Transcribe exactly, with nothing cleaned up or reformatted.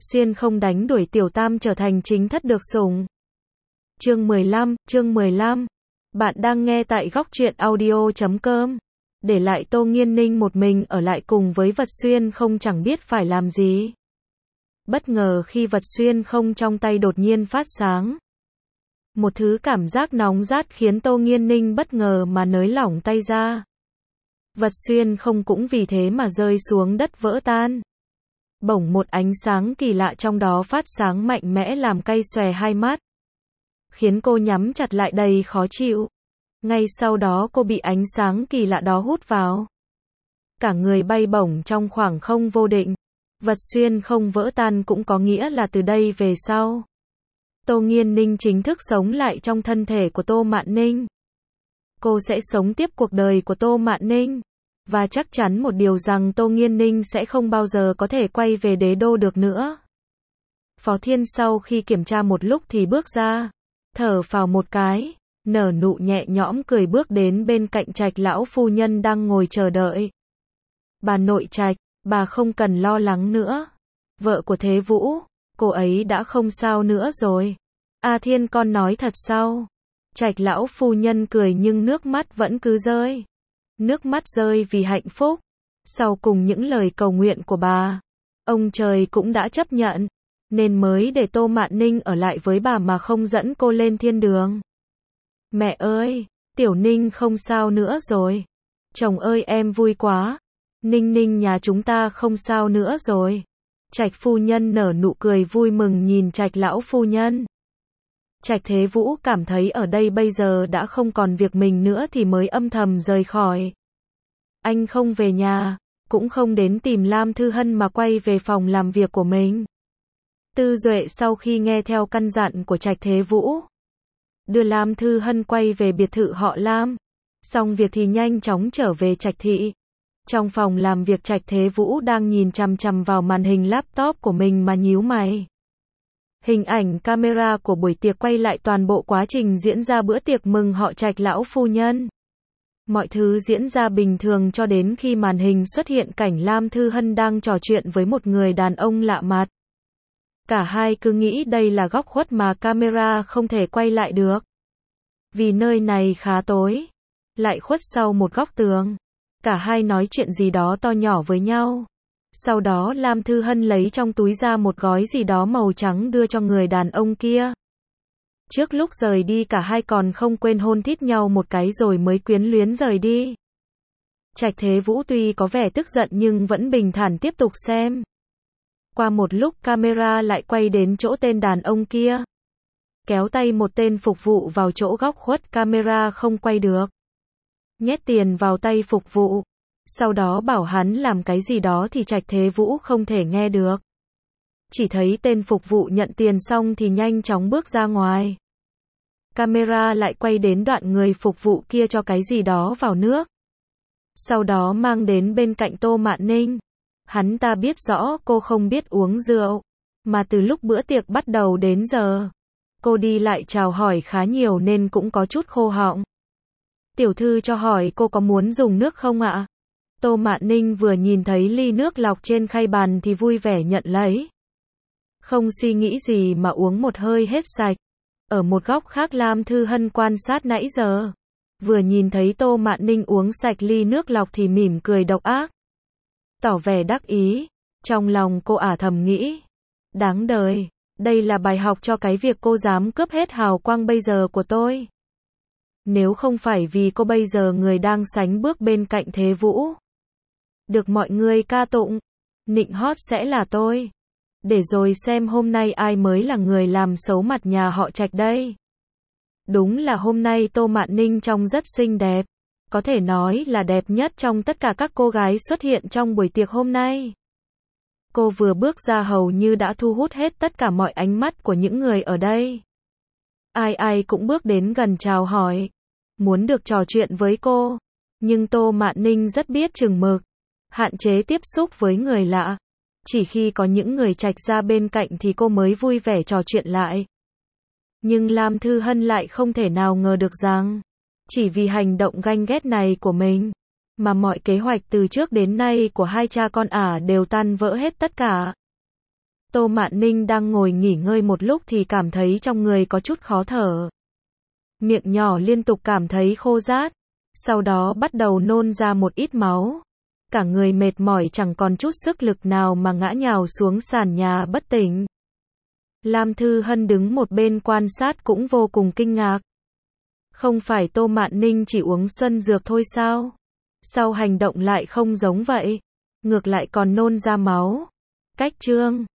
Xuyên không đánh đuổi tiểu tam trở thành chính thất được sủng. Chương mười lăm, chương mười lăm. Bạn đang nghe tại góc truyện audio chấm com. Để lại Tô Nghiên Ninh một mình ở lại cùng với Vật Xuyên không chẳng biết phải làm gì. Bất ngờ khi Vật Xuyên không trong tay đột nhiên phát sáng. Một thứ cảm giác nóng rát khiến Tô Nghiên Ninh bất ngờ mà nới lỏng tay ra. Vật Xuyên không cũng vì thế mà rơi xuống đất vỡ tan. Bỗng một ánh sáng kỳ lạ trong đó phát sáng mạnh mẽ làm cay xòe hai mắt. Khiến cô nhắm chặt lại đầy khó chịu. Ngay sau đó cô bị ánh sáng kỳ lạ đó hút vào. Cả người bay bổng trong khoảng không vô định. Vật Xuyên không vỡ tan cũng có nghĩa là từ đây về sau, Tô Nghiên Ninh chính thức sống lại trong thân thể của Tô Mạn Ninh. Cô sẽ sống tiếp cuộc đời của Tô Mạn Ninh. Và chắc chắn một điều rằng Tô Nghiên Ninh sẽ không bao giờ có thể quay về đế đô được nữa. Phó Thiên sau khi kiểm tra một lúc thì bước ra, thở phào một cái, nở nụ nhẹ nhõm cười bước đến bên cạnh Trạch lão phu nhân đang ngồi chờ đợi. Bà nội Trạch, bà không cần lo lắng nữa. Vợ của Thế Vũ, cô ấy đã không sao nữa rồi. A Thiên con nói thật sao? Trạch lão phu nhân cười nhưng nước mắt vẫn cứ rơi. Nước mắt rơi vì hạnh phúc. Sau cùng những lời cầu nguyện của bà, ông trời cũng đã chấp nhận, nên mới để Tô Mạn Ninh ở lại với bà mà không dẫn cô lên thiên đường. Mẹ ơi, Tiểu Ninh không sao nữa rồi. Chồng ơi em vui quá. Ninh Ninh nhà chúng ta không sao nữa rồi. Trạch phu nhân nở nụ cười vui mừng nhìn Trạch lão phu nhân. Trạch Thế Vũ cảm thấy ở đây bây giờ đã không còn việc mình nữa thì mới âm thầm rời khỏi. Anh không về nhà, cũng không đến tìm Lam Thư Hân mà quay về phòng làm việc của mình. Tư Duệ sau khi nghe theo căn dặn của Trạch Thế Vũ, đưa Lam Thư Hân quay về biệt thự họ Lam. Xong việc thì nhanh chóng trở về Trạch thị. Trong phòng làm việc Trạch Thế Vũ đang nhìn chằm chằm vào màn hình laptop của mình mà nhíu mày. Hình ảnh camera của buổi tiệc quay lại toàn bộ quá trình diễn ra bữa tiệc mừng họ Trạch lão phu nhân. Mọi thứ diễn ra bình thường cho đến khi màn hình xuất hiện cảnh Lam Thư Hân đang trò chuyện với một người đàn ông lạ mặt. Cả hai cứ nghĩ đây là góc khuất mà camera không thể quay lại được. Vì nơi này khá tối, lại khuất sau một góc tường. Cả hai nói chuyện gì đó to nhỏ với nhau. Sau đó Lam Thư Hân lấy trong túi ra một gói gì đó màu trắng đưa cho người đàn ông kia. Trước lúc rời đi cả hai còn không quên hôn thít nhau một cái rồi mới quyến luyến rời đi. Trạch Thế Vũ tuy có vẻ tức giận nhưng vẫn bình thản tiếp tục xem. Qua một lúc camera lại quay đến chỗ tên đàn ông kia. Kéo tay một tên phục vụ vào chỗ góc khuất camera không quay được. Nhét tiền vào tay phục vụ. Sau đó bảo hắn làm cái gì đó thì Trạch Thế Vũ không thể nghe được. Chỉ thấy tên phục vụ nhận tiền xong thì nhanh chóng bước ra ngoài. Camera lại quay đến đoạn người phục vụ kia cho cái gì đó vào nước. Sau đó mang đến bên cạnh Tô Mạn Ninh. Hắn ta biết rõ cô không biết uống rượu. Mà từ lúc bữa tiệc bắt đầu đến giờ, cô đi lại chào hỏi khá nhiều nên cũng có chút khô họng. Tiểu thư cho hỏi cô có muốn dùng nước không ạ? Tô Mạn Ninh vừa nhìn thấy ly nước lọc trên khay bàn thì vui vẻ nhận lấy. Không suy nghĩ gì mà uống một hơi hết sạch. Ở một góc khác Lam Thư Hân quan sát nãy giờ. Vừa nhìn thấy Tô Mạn Ninh uống sạch ly nước lọc thì mỉm cười độc ác. Tỏ vẻ đắc ý. Trong lòng cô ả thầm nghĩ. Đáng đời. Đây là bài học cho cái việc cô dám cướp hết hào quang bây giờ của tôi. Nếu không phải vì cô bây giờ người đang sánh bước bên cạnh Thế Vũ, được mọi người ca tụng, nịnh hót sẽ là tôi. Để rồi xem hôm nay ai mới là người làm xấu mặt nhà họ Trạch đây. Đúng là hôm nay Tô Mạn Ninh trông rất xinh đẹp. Có thể nói là đẹp nhất trong tất cả các cô gái xuất hiện trong buổi tiệc hôm nay. Cô vừa bước ra hầu như đã thu hút hết tất cả mọi ánh mắt của những người ở đây. Ai ai cũng bước đến gần chào hỏi, muốn được trò chuyện với cô. Nhưng Tô Mạn Ninh rất biết chừng mực, hạn chế tiếp xúc với người lạ. Chỉ khi có những người Trạch ra bên cạnh thì cô mới vui vẻ trò chuyện lại. Nhưng Lam Thư Hân lại không thể nào ngờ được rằng, chỉ vì hành động ganh ghét này của mình, mà mọi kế hoạch từ trước đến nay của hai cha con ả đều tan vỡ hết tất cả. Tô Mạn Ninh đang ngồi nghỉ ngơi một lúc thì cảm thấy trong người có chút khó thở. Miệng nhỏ liên tục cảm thấy khô rát, sau đó bắt đầu nôn ra một ít máu. Cả người mệt mỏi chẳng còn chút sức lực nào mà ngã nhào xuống sàn nhà bất tỉnh. Lam Thư Hân đứng một bên quan sát cũng vô cùng kinh ngạc. Không phải Tô Mạn Ninh chỉ uống xuân dược thôi sao? Sao hành động lại không giống vậy? Ngược lại còn nôn ra máu. Cách chương